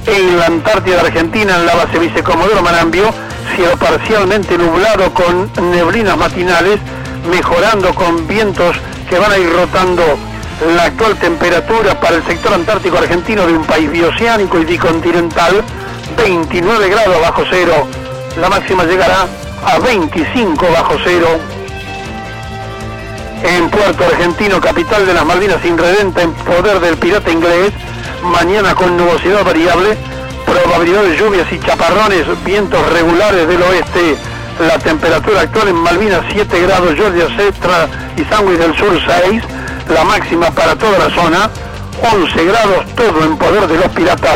En la Antártida Argentina, en la base Vicecomodoro Marambio, cielo parcialmente nublado con neblinas matinales, mejorando con vientos que van a ir rotando. La actual temperatura para el sector antártico argentino de un país bioceánico y bicontinental, 29 grados bajo cero. La máxima llegará a 25 bajo cero. En Puerto Argentino, capital de las Malvinas irredenta en poder del pirata inglés, mañana con nubosidad variable, probabilidad de lluvias y chaparrones, vientos regulares del oeste. La temperatura actual en Malvinas 7 grados, Georgia, Cetra y Sandwich del Sur 6, la máxima para toda la zona, 11 grados, todo en poder de los piratas.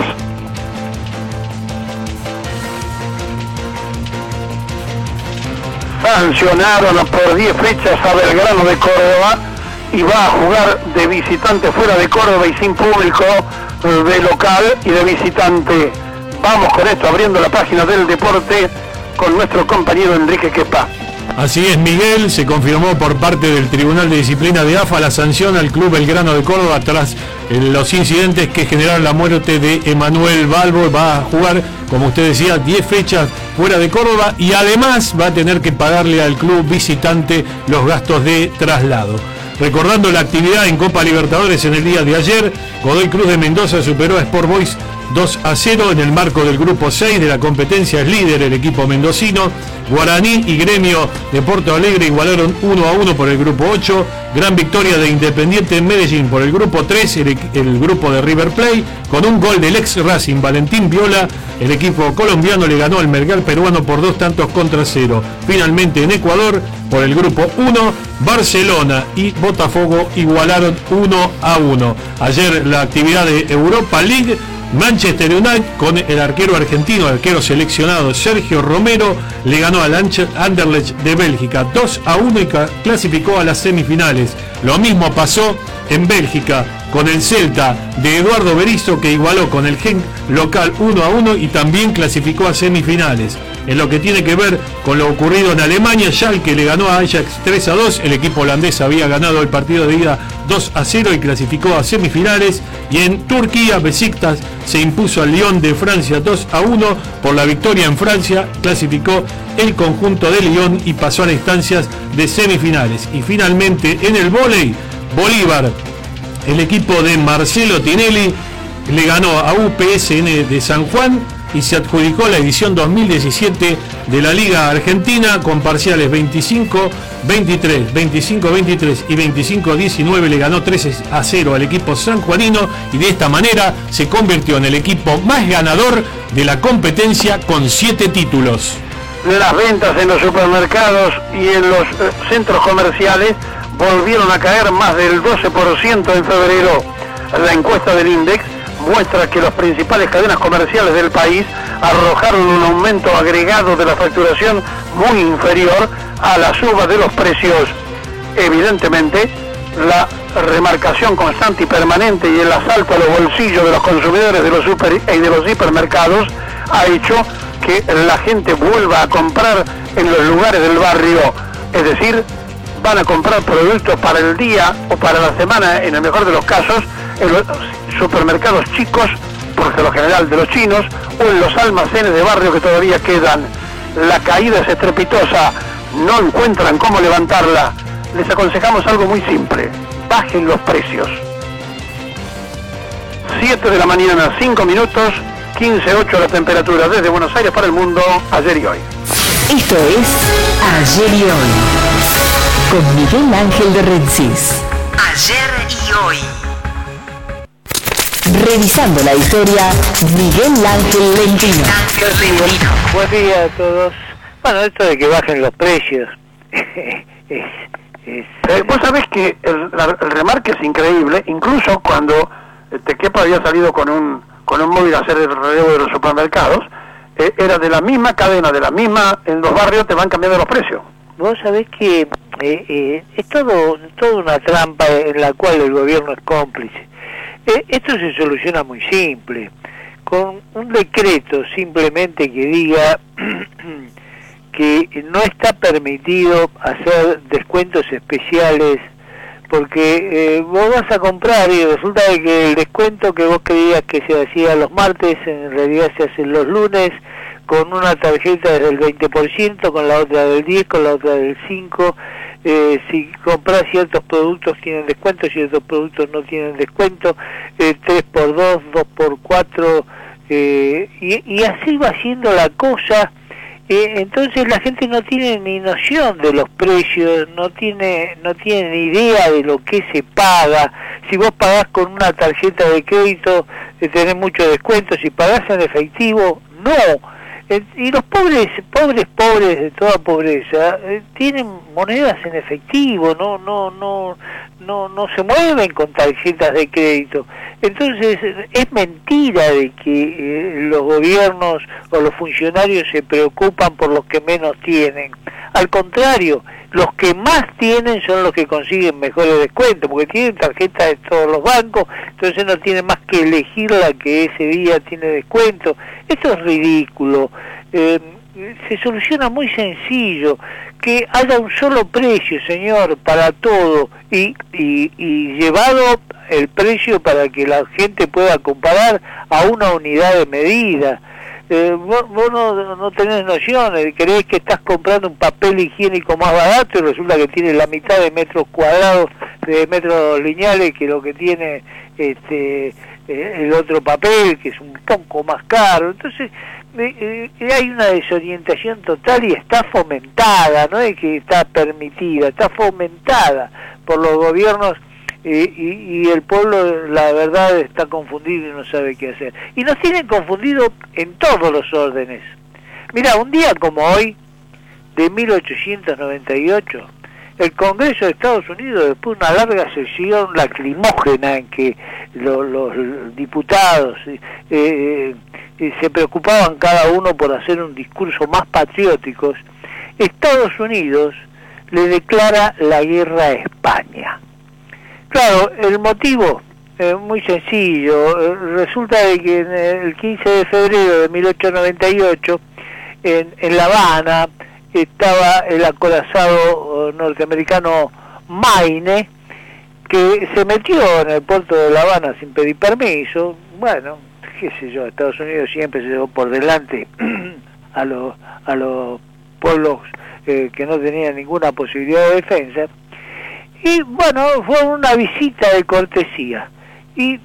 Sancionaron por 10 fechas a Belgrano de Córdoba y va a jugar de visitante fuera de Córdoba y sin público, de local y de visitante. Vamos con esto, abriendo la página del deporte con nuestro compañero Enrique Quepa. Así es, Miguel, se confirmó por parte del Tribunal de Disciplina de AFA la sanción al Club Belgrano de Córdoba tras los incidentes que generaron la muerte de Emanuel Balbo. Va a jugar, como usted decía, 10 fechas fuera de Córdoba y además va a tener que pagarle al club visitante los gastos de traslado. Recordando la actividad en Copa Libertadores en el día de ayer, Godoy Cruz de Mendoza superó a Sport Boys 2-0 en el marco del grupo 6 de la competencia. Es líder el equipo mendocino. Guaraní y Gremio de Porto Alegre igualaron 1-1 por el grupo 8. Gran victoria de Independiente en Medellín por el grupo 3, el grupo de River Plate, con un gol del ex Racing Valentín Viola. El equipo colombiano le ganó al Melgar peruano por 2-0. Finalmente en Ecuador, por el grupo 1, Barcelona y Botafogo igualaron 1-1. Ayer la actividad de Europa League, Manchester United con el arquero argentino, el arquero seleccionado Sergio Romero, le ganó al Anderlecht de Bélgica 2-1 y clasificó a las semifinales. Lo mismo pasó en Bélgica con el Celta de Eduardo Berizzo, que igualó con el Genk local 1-1 y también clasificó a semifinales. En lo que tiene que ver con lo ocurrido en Alemania, Schalke le ganó a Ajax 3-2, el equipo holandés había ganado el partido de ida 2-0 y clasificó a semifinales. Y en Turquía, Besiktas se impuso al Lyon de Francia 2-1, por la victoria en Francia clasificó el conjunto de Lyon y pasó a las instancias de semifinales. Y finalmente en el vóley, Bolívar, el equipo de Marcelo Tinelli, le ganó a UPSN de San Juan y se adjudicó la edición 2017 de la Liga Argentina con parciales 25-23, 25-23 y 25-19. Le ganó 3-0 al equipo sanjuanino y de esta manera se convirtió en el equipo más ganador de la competencia con 7 títulos. Las ventas en los supermercados y en los centros comerciales volvieron a caer más del 12% en febrero. La encuesta del INDEX muestra que las principales cadenas comerciales del país arrojaron un aumento agregado de la facturación muy inferior a la suba de los precios. Evidentemente, la remarcación constante y permanente y el asalto a los bolsillos de los consumidores de los y de los hipermercados ha hecho que la gente vuelva a comprar en los lugares del barrio, es decir, van a comprar productos para el día o para la semana, en el mejor de los casos, en los supermercados chicos, por lo general de los chinos, o en los almacenes de barrio que todavía quedan. La caída es estrepitosa, no encuentran cómo levantarla. Les aconsejamos algo muy simple: bajen los precios. 7 de la mañana, 5 minutos, 15:08 la temperatura desde Buenos Aires para el mundo, ayer y hoy. Esto es Ayer y Hoy, con Miguel Ángel de Rensis. Ayer y Hoy. Revisando la historia, Miguel Ángel Lentino. Buen día a todos. Bueno, esto de que bajen los precios vos sabés que el remarque es increíble. Incluso cuando Tequepa había salido con un móvil a hacer el relevo de los supermercados, era de la misma cadena, en los barrios te van cambiando los precios. Vos sabés que es todo una trampa en la cual el gobierno es cómplice. Esto se soluciona muy simple, con un decreto simplemente que diga que no está permitido hacer descuentos especiales porque vos vas a comprar y resulta de que el descuento que vos creías que se hacía los martes, en realidad se hace los lunes, con una tarjeta del 20%, con la otra del 10%, con la otra del 5%. Si compras ciertos productos tienen descuento, ciertos productos no tienen descuento, 3x2, 2x4, y así va siendo la cosa. Entonces la gente no tiene ni noción de los precios, no tiene ni idea de lo que se paga. Si vos pagás con una tarjeta de crédito, tenés mucho descuento. Si pagás en efectivo, no. Y los pobres de toda pobreza tienen monedas en efectivo, no se mueven con tarjetas de crédito. Entonces es mentira de que los gobiernos o los funcionarios se preocupan por los que menos tienen. Al contrario, los que más tienen son los que consiguen mejores descuentos, porque tienen tarjetas de todos los bancos, entonces no tienen más que elegir la que ese día tiene descuento. Esto es ridículo. Se soluciona muy sencillo, que haya un solo precio, señor, para todo, y llevado el precio para que la gente pueda comparar a una unidad de medida. Vos no tenés nociones, creés que estás comprando un papel higiénico más barato y resulta que tiene la mitad de metros cuadrados, de metros lineales que lo que tiene el otro papel, que es un poco más caro. Entonces hay una desorientación total y está fomentada, no es que está permitida, está fomentada por los gobiernos. Y el pueblo, la verdad, está confundido y no sabe qué hacer. Y nos tienen confundidos en todos los órdenes. Mira, un día como hoy, de 1898, el Congreso de Estados Unidos, después de una larga sesión lacrimógena en que los diputados se preocupaban cada uno por hacer un discurso más patriótico, Estados Unidos le declara la guerra a España. Claro, el motivo es muy sencillo. Resulta de que el 15 de febrero de 1898, en La Habana, estaba el acorazado norteamericano Maine, que se metió en el puerto de La Habana sin pedir permiso. Bueno, qué sé yo, Estados Unidos siempre se llevó por delante a los pueblos que no tenían ninguna posibilidad de defensa. Y bueno, fue una visita de cortesía. Y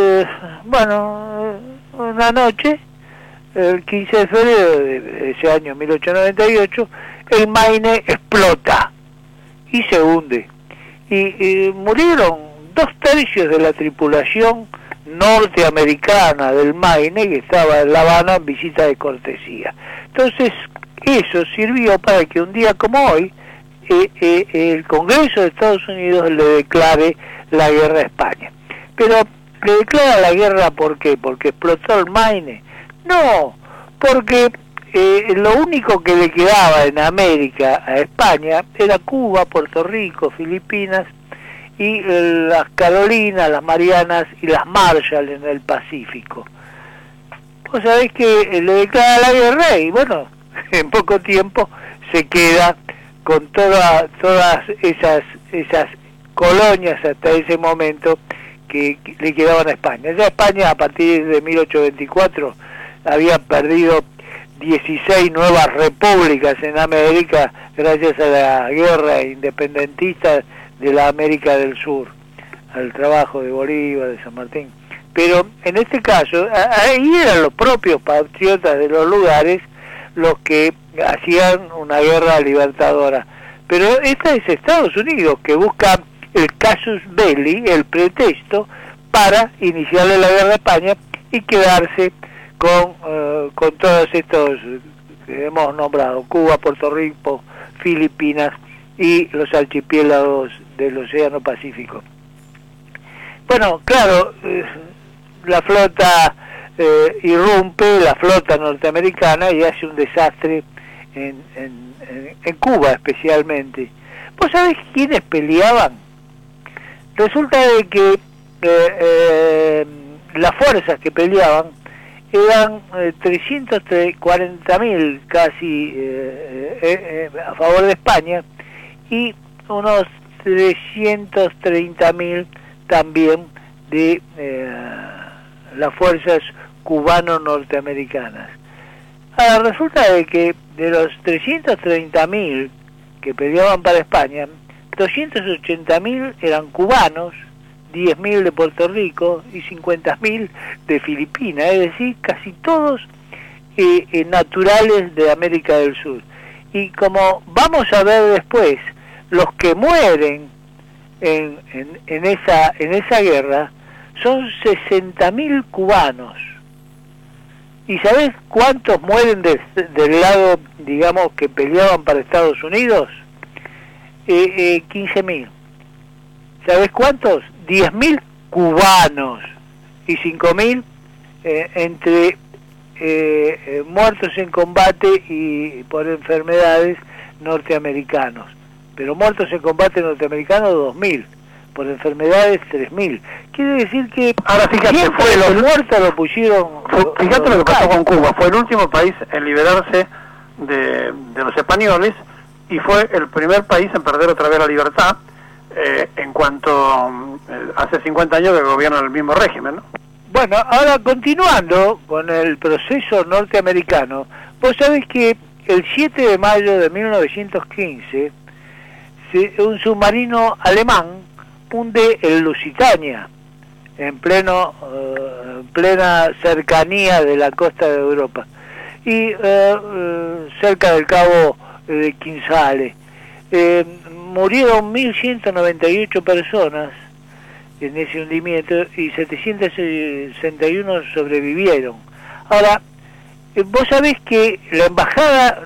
una noche, el 15 de febrero de ese año 1898, el Maine explota y se hunde. Y murieron 2/3 de la tripulación norteamericana del Maine, que estaba en La Habana en visita de cortesía. Entonces, eso sirvió para que un día como hoy, el Congreso de Estados Unidos le declare la guerra a España. Pero le declara la guerra, ¿por qué? ¿Porque explotó el Maine? No, porque lo único que le quedaba en América a España era Cuba, Puerto Rico, Filipinas y las Carolinas, las Marianas y las Marshall en el Pacífico. Vos sabés que le declara la guerra y bueno, en poco tiempo se queda con todas esas colonias hasta ese momento que le quedaban a España. Ya España, a partir de 1824, había perdido 16 nuevas repúblicas en América gracias a la guerra independentista de la América del Sur, al trabajo de Bolívar, de San Martín. Pero en este caso, ahí eran los propios patriotas de los lugares los que hacían una guerra libertadora. Pero esta es Estados Unidos, que busca el casus belli, el pretexto, para iniciarle la guerra a España y quedarse con todos estos que hemos nombrado, Cuba, Puerto Rico, Filipinas y los archipiélagos del Océano Pacífico. Bueno, claro, la flota irrumpe, la flota norteamericana, y hace un desastre en Cuba especialmente. ¿Vos sabés quiénes peleaban? Resulta de que las fuerzas que peleaban eran 340.000 casi a favor de España y unos 330.000 también de las fuerzas cubano-norteamericanas. Ahora, resulta de que de los 330.000 que peleaban para España, 280.000 eran cubanos, 10.000 de Puerto Rico y 50.000 de Filipinas, es decir, casi todos naturales de América del Sur. Y como vamos a ver después, los que mueren en esa guerra son 60.000 cubanos. ¿Y sabés cuántos mueren del lado, digamos, que peleaban para Estados Unidos? 15.000. ¿Sabés cuántos? 10.000 cubanos y 5.000 entre muertos en combate y por enfermedades norteamericanos. Pero muertos en combate norteamericanos 2.000, por enfermedades 3.000. Quiere decir que ahora fíjate, siempre los muertos lo pusieron. Fíjate lo que pasó con Cuba, fue el último país en liberarse de los españoles y fue el primer país en perder otra vez la libertad en cuanto hace 50 años que gobierna el mismo régimen, ¿no? Bueno, ahora continuando con el proceso norteamericano, vos sabés que el 7 de mayo de 1915 un submarino alemán hunde el Lusitania en plena cercanía de la costa de Europa y cerca del cabo de Kinsale. Murieron 1.198 personas en ese hundimiento y 761 sobrevivieron. Ahora, vos sabés que la embajada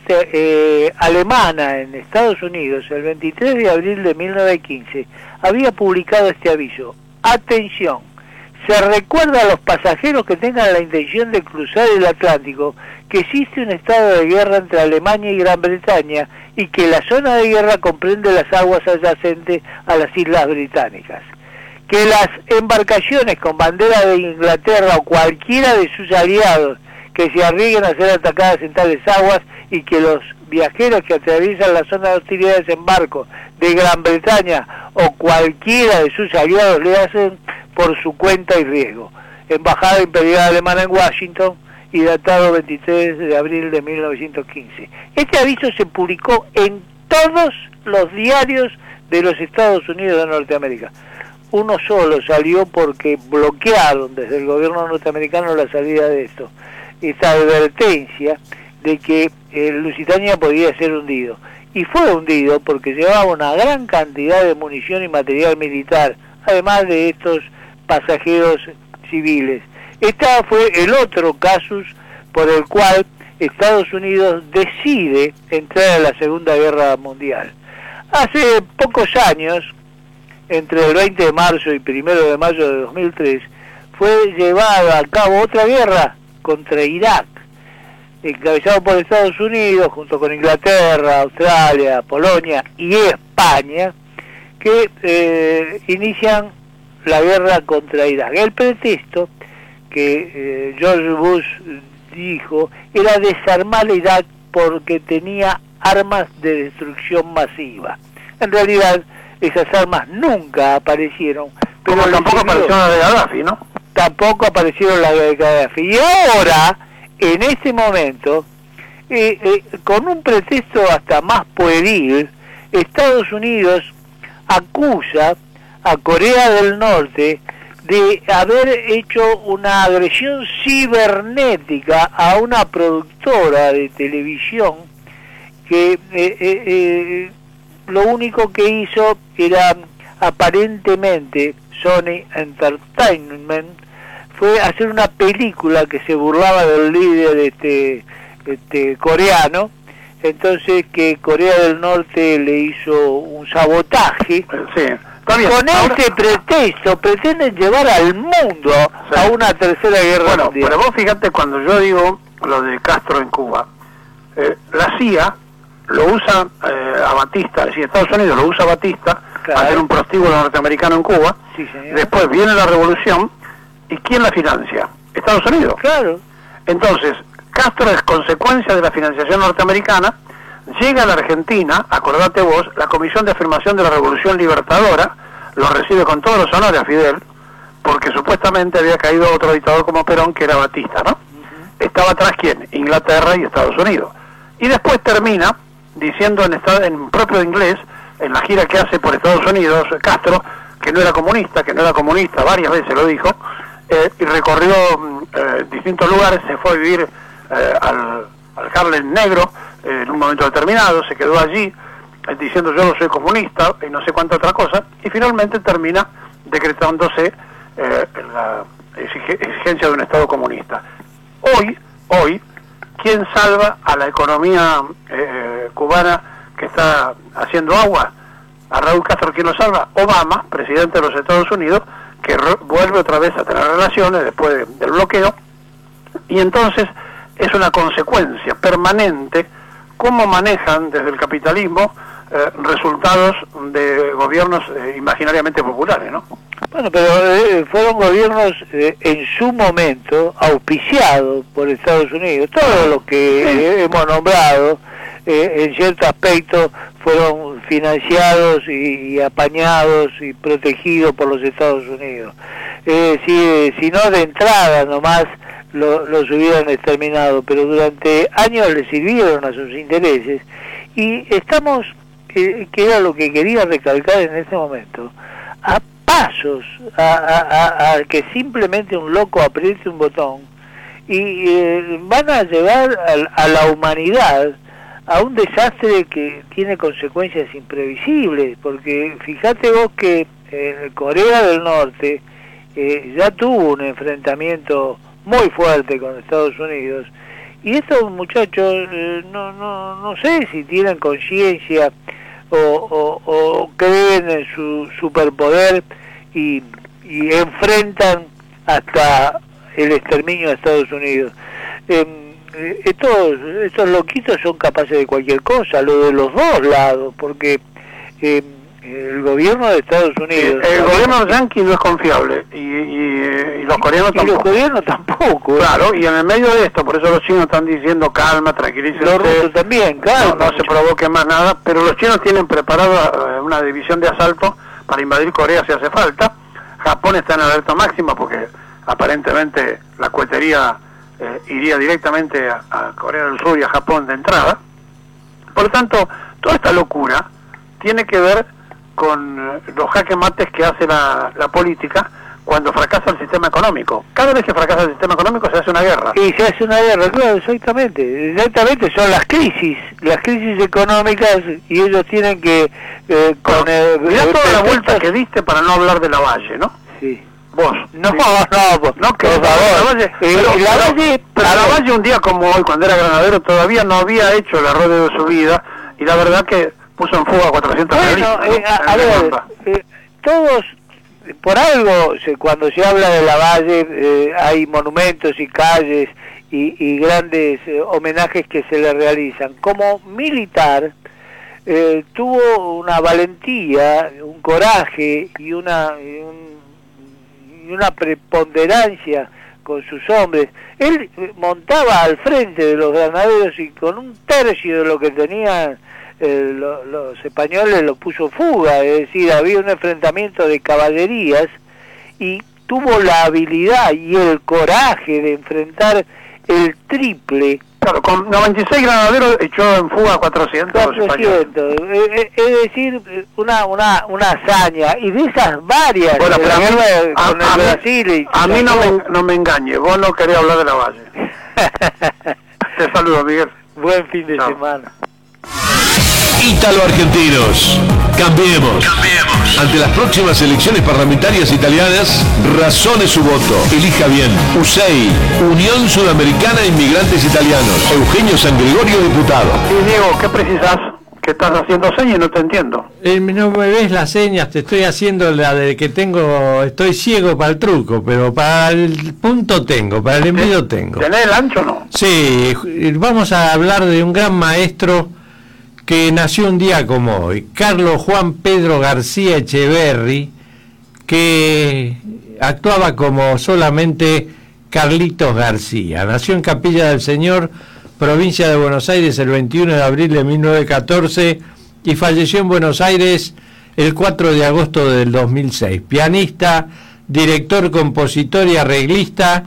alemana en Estados Unidos, el 23 de abril de 1915, había publicado este aviso. Atención, se recuerda a los pasajeros que tengan la intención de cruzar el Atlántico que existe un estado de guerra entre Alemania y Gran Bretaña y que la zona de guerra comprende las aguas adyacentes a las Islas Británicas. Que las embarcaciones con bandera de Inglaterra o cualquiera de sus aliados que se arriesguen a ser atacadas en tales aguas y que los viajeros que atraviesan la zona de hostilidades en barco de Gran Bretaña o cualquiera de sus aliados le hacen por su cuenta y riesgo. Embajada Imperial Alemana en Washington y datado 23 de abril de 1915. Este aviso se publicó en todos los diarios de los Estados Unidos de Norteamérica. Uno solo salió porque bloquearon desde el gobierno norteamericano la salida de esto. Esta advertencia de que el Lusitania podía ser hundido. Y fue hundido porque llevaba una gran cantidad de munición y material militar, además de estos pasajeros civiles. Este fue el otro casus por el cual Estados Unidos decide entrar a la Segunda Guerra Mundial. Hace pocos años, entre el 20 de marzo y 1 de mayo de 2003, fue llevada a cabo otra guerra contra Irak, encabezado por Estados Unidos, junto con Inglaterra, Australia, Polonia y España, que inician la guerra contra Irak. El pretexto que George Bush dijo era desarmar a Irak porque tenía armas de destrucción masiva. En realidad, esas armas nunca aparecieron. Pero tampoco apareció la de Gaddafi, ¿no? Tampoco aparecieron las de Gaddafi. Y ahora, en este momento, con un pretexto hasta más pueril, Estados Unidos acusa a Corea del Norte de haber hecho una agresión cibernética a una productora de televisión que lo único que hizo era, aparentemente, Sony Entertainment, fue hacer una película que se burlaba del líder coreano. Entonces que Corea del Norte le hizo un sabotaje. Sí. Con ese pretexto pretenden llevar al mundo a una tercera guerra mundial. Pero vos fíjate, cuando yo digo lo de Castro en Cuba, la CIA lo usa a Batista, es decir, Estados Unidos lo usa a Batista, claro, a hacer un prostíbulo norteamericano en Cuba. Sí, después viene la revolución, ¿y quién la financia? Estados Unidos. Claro. Entonces, Castro es consecuencia de la financiación norteamericana, llega a la Argentina, acordate vos, la Comisión de Afirmación de la Revolución Libertadora, lo recibe con todos los honores a Fidel, porque supuestamente había caído otro dictador como Perón, que era Batista, ¿no? Estaba atrás, ¿quién? Inglaterra y Estados Unidos. Y después termina diciendo en propio inglés, en la gira que hace por Estados Unidos, Castro, que no era comunista, varias veces lo dijo, y recorrió distintos lugares, se fue a vivir al Harlem Negro en un momento determinado, se quedó allí diciendo yo no soy comunista y no sé cuánta otra cosa, y finalmente termina decretándose la exigencia de un Estado comunista. Hoy, ¿quién salva a la economía cubana que está haciendo agua? A Raúl Castro, ¿quién lo salva? Obama, presidente de los Estados Unidos, que vuelve otra vez a tener relaciones después del bloqueo, y entonces es una consecuencia permanente cómo manejan desde el capitalismo resultados de gobiernos imaginariamente populares, ¿no? Bueno, pero fueron gobiernos en su momento auspiciados por Estados Unidos. Todos los que hemos nombrado, en cierto aspecto, fueron financiados y apañados y protegidos por los Estados Unidos. Si no de entrada nomás los hubieran exterminado, pero durante años les sirvieron a sus intereses, y estamos, que era lo que quería recalcar en este momento, a pasos a que simplemente un loco apriete un botón y van a llevar a la humanidad a un desastre que tiene consecuencias imprevisibles, porque fíjate vos que Corea del Norte ya tuvo un enfrentamiento muy fuerte con Estados Unidos, y estos muchachos no sé si tienen conciencia o creen en su superpoder y enfrentan hasta el exterminio de Estados Unidos. Estos loquitos son capaces de cualquier cosa, lo de los dos lados, porque el gobierno de Estados Unidos... el gobierno yanqui no es confiable, y los coreanos tampoco. Y los coreanos tampoco. Claro, y en el medio de esto, por eso los chinos están diciendo calma, tranquilícense. Los rusos también, calma. No se provoque más nada, pero los chinos tienen preparado una división de asalto para invadir Corea si hace falta. Japón está en alerta máxima porque aparentemente la cohetería iría directamente a Corea del Sur y a Japón de entrada. Por lo tanto, toda esta locura tiene que ver con los jaque mates que hace la política cuando fracasa el sistema económico. Cada vez que fracasa el sistema económico se hace una guerra. Y se hace una guerra, claro, exactamente, son las crisis económicas, y ellos tienen que... mirá toda la vuelta que diste para no hablar de Lavalle, ¿no? Sí. Vos. No, que por favor. Pero Lavalle un día como hoy, cuando era granadero, todavía no había hecho el error de su vida, y la verdad que puso en fuga 400 realistas. Todos, por algo, cuando se habla de Lavalle, hay monumentos y calles y grandes homenajes que se le realizan. Como militar, tuvo una valentía, un coraje y una preponderancia con sus hombres. Él montaba al frente de los granaderos y con un tercio de lo que tenían los españoles lo puso fuga, es decir, había un enfrentamiento de caballerías, y tuvo la habilidad y el coraje de enfrentar el triple. Claro, con 96 granaderos echó en fuga 400 españoles. Es decir, una hazaña, y de esas varias. Bueno, pero con el Brasil. A mí no me engañe, vos no querés hablar de Lavalle. Te saludo, Miguel. Buen fin de semana. Ítalo-argentinos, cambiemos. Ante las próximas elecciones parlamentarias italianas, razone su voto. Elija bien. USEI, Unión Sudamericana de Inmigrantes Italianos. Eugenio San Gregorio, diputado. Y Diego, ¿qué precisas? Que estás haciendo señas y no te entiendo. No me ves las señas, te estoy haciendo la de que estoy ciego para el truco, pero para el punto tengo, para el envío tengo. ¿Tenés el ancho o no? Sí, vamos a hablar de un gran maestro que nació un día como hoy, Carlos Juan Pedro García Echeverri, que actuaba como solamente Carlitos García. Nació en Capilla del Señor provincia de Buenos Aires, el 21 de abril de 1914 y falleció en Buenos Aires el 4 de agosto del 2006. Pianista, director, compositor y arreglista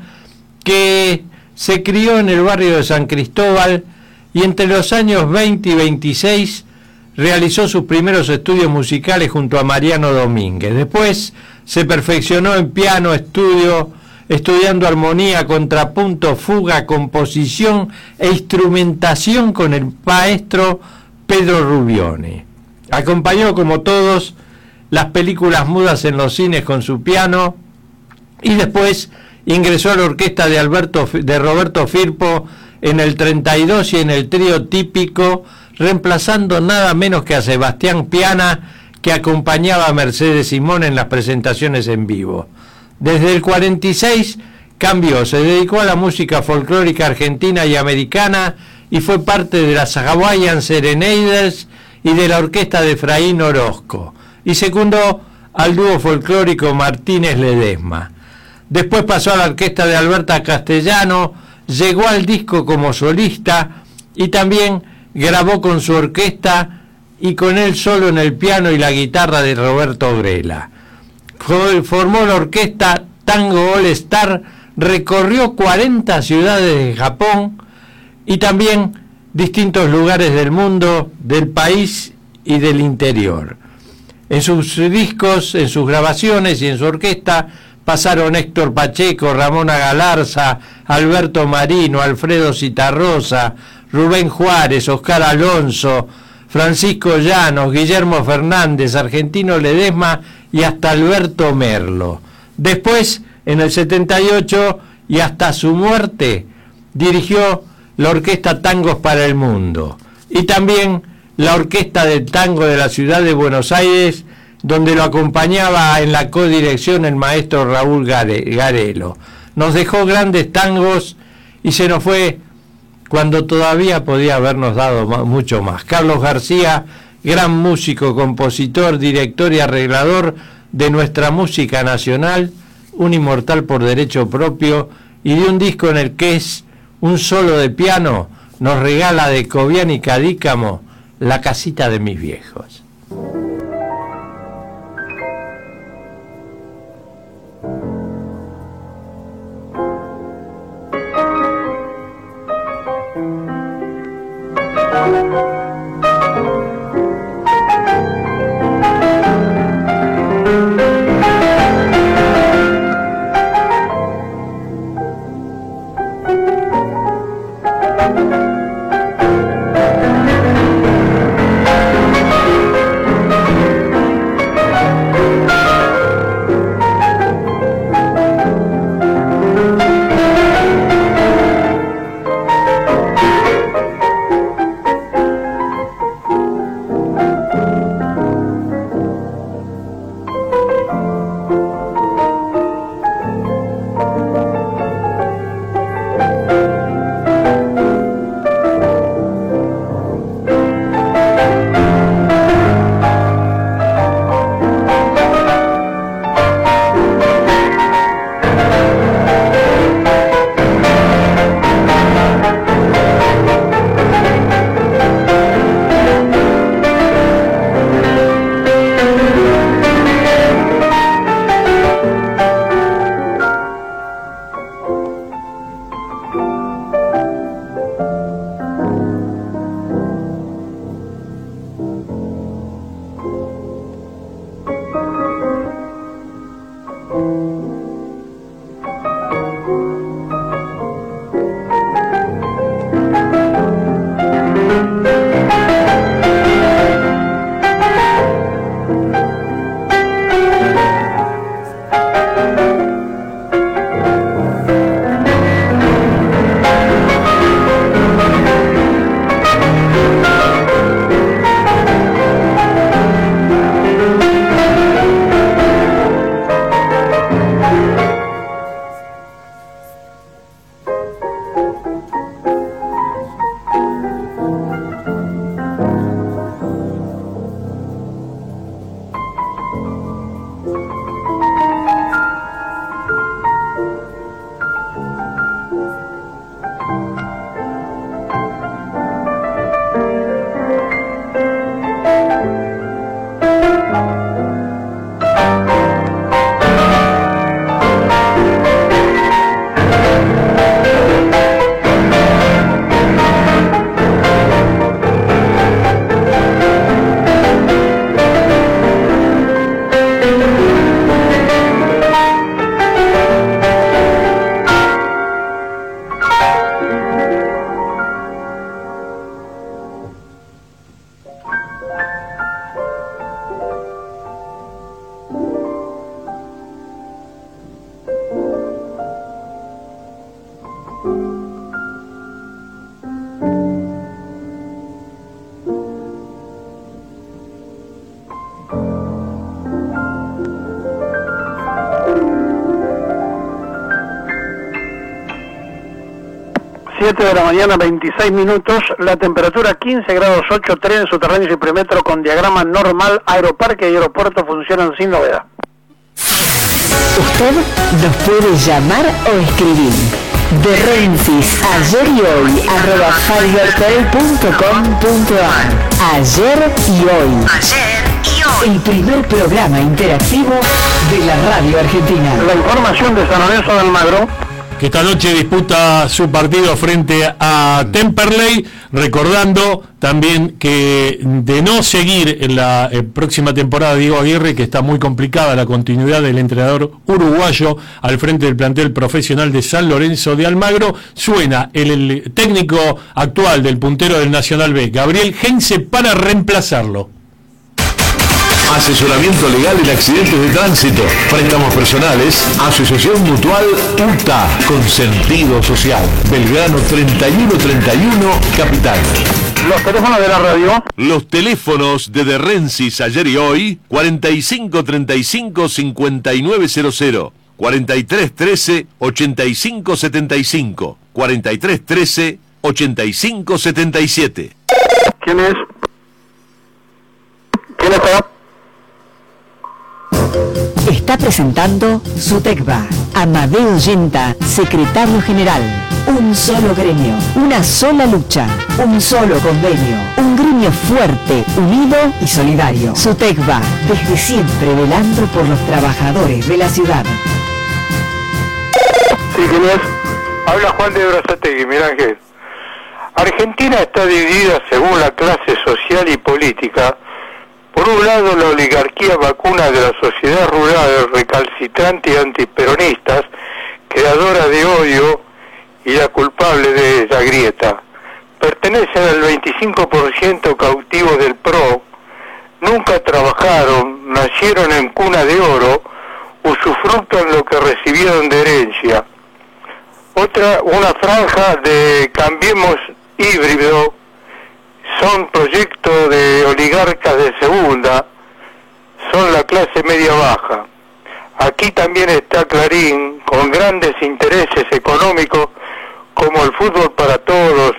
que se crió en el barrio de San Cristóbal y entre los años 20 y 26 realizó sus primeros estudios musicales junto a Mariano Domínguez. Después se perfeccionó en piano, estudiando armonía, contrapunto, fuga, composición e instrumentación con el maestro Pedro Rubione. Acompañó, como todos, las películas mudas en los cines con su piano y después ingresó a la orquesta de Roberto Firpo en el 32 y en el trío típico, reemplazando nada menos que a Sebastián Piana, que acompañaba a Mercedes Simón en las presentaciones en vivo. Desde el 46 cambió, se dedicó a la música folclórica argentina y americana y fue parte de las Hawaiian Serenaders y de la orquesta de Efraín Orozco, y secundó al dúo folclórico Martínez Ledesma. Después pasó a la orquesta de Alberta Castellano, llegó al disco como solista y también grabó con su orquesta y con él solo en el piano y la guitarra de Roberto Grela. Formó la orquesta Tango All Star, recorrió 40 ciudades de Japón y también distintos lugares del mundo, del país y del interior. En sus discos, en sus grabaciones y en su orquesta pasaron Héctor Pacheco, Ramona Galarza, Alberto Marino, Alfredo Citarrosa, Rubén Juárez, Oscar Alonso, Francisco Llanos, Guillermo Fernández, Argentino Ledesma y hasta Alberto Merlo. Después, en el 78 y hasta su muerte, dirigió la Orquesta Tangos para el Mundo y también la Orquesta del Tango de la Ciudad de Buenos Aires, donde lo acompañaba en la codirección el maestro Raúl Garelo. Nos dejó grandes tangos y se nos fue cuando todavía podía habernos dado mucho más. Carlos García, gran músico, compositor, director y arreglador de nuestra música nacional, un inmortal por derecho propio, y de un disco en el que es un solo de piano, nos regala de Cobian y Cadícamo La casita de mis viejos. De la mañana, 26 minutos, la temperatura 15 grados 8, tren subterráneo y perimetro con diagrama normal, aeroparque y aeropuerto funcionan sin novedad. Usted nos puede llamar o escribir. De Rensis, ayer y hoy, @fibertel.com.ar. Ayer y hoy. Ayer y hoy. El primer programa interactivo de la radio argentina. La información de San Lorenzo de Almagro, que esta noche disputa su partido frente a Temperley, recordando también que de no seguir en la próxima temporada Diego Aguirre, que está muy complicada la continuidad del entrenador uruguayo al frente del plantel profesional de San Lorenzo de Almagro, suena el técnico actual del puntero del Nacional B, Gabriel Heinze, para reemplazarlo. Asesoramiento legal en accidentes de tránsito, préstamos personales, Asociación Mutual UTA, con sentido social. Belgrano 3131, Capital. los teléfonos de la radio. Los teléfonos de Rensis, ayer y hoy, 4535-5900, 4313-8575, 4313-8577. ¿Quién es? ¿Quién está? Está presentando Sutecba. Amadeo Yenta, secretario general. Un solo gremio, una sola lucha, un solo convenio. Un gremio fuerte, unido y solidario. Sutecba, desde siempre velando por los trabajadores de la ciudad. Sí, ¿quién es? Habla Juan de Brazategui, Miguel Ángel. Argentina está dividida según la clase social y política. Por un lado, la oligarquía vacuna de la sociedad rural, recalcitrante y antiperonistas, creadora de odio y la culpable de esa grieta. Pertenecen al 25% cautivos del PRO, nunca trabajaron, nacieron en cuna de oro, usufructan lo que recibieron de herencia. Una franja de Cambiemos híbrido, son proyectos de oligarcas de segunda, son la clase media-baja. Aquí también está Clarín, con grandes intereses económicos, como el fútbol para todos,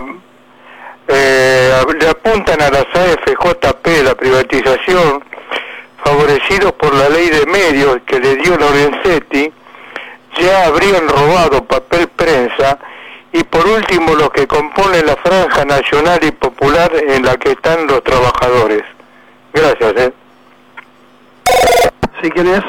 le apuntan a las AFJP, la privatización, favorecidos por la ley de medios que le dio Lorenzetti, ya habrían robado papel prensa. Y por último, los que componen la franja nacional y popular en la que están los trabajadores. Gracias, Sí, ¿quién es?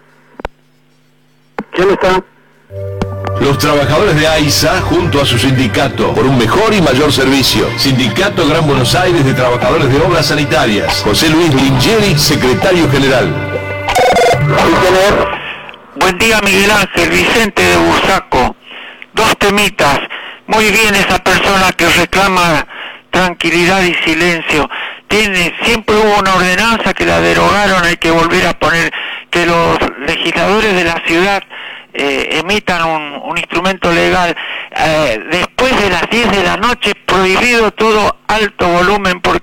¿Quién está? Los trabajadores de AISA junto a su sindicato por un mejor y mayor servicio. Sindicato Gran Buenos Aires de Trabajadores de Obras Sanitarias. José Luis Lingeri, secretario general. Sí, ¿quién es? Buen día, Miguel Ángel, Vicente de Bursaco. Dos temitas. Muy bien esa persona que reclama tranquilidad y silencio. Siempre hubo una ordenanza que la derogaron, hay que volver a poner, que los legisladores de la ciudad emitan un instrumento legal. Después de las 10 de la noche, prohibido todo alto volumen, porque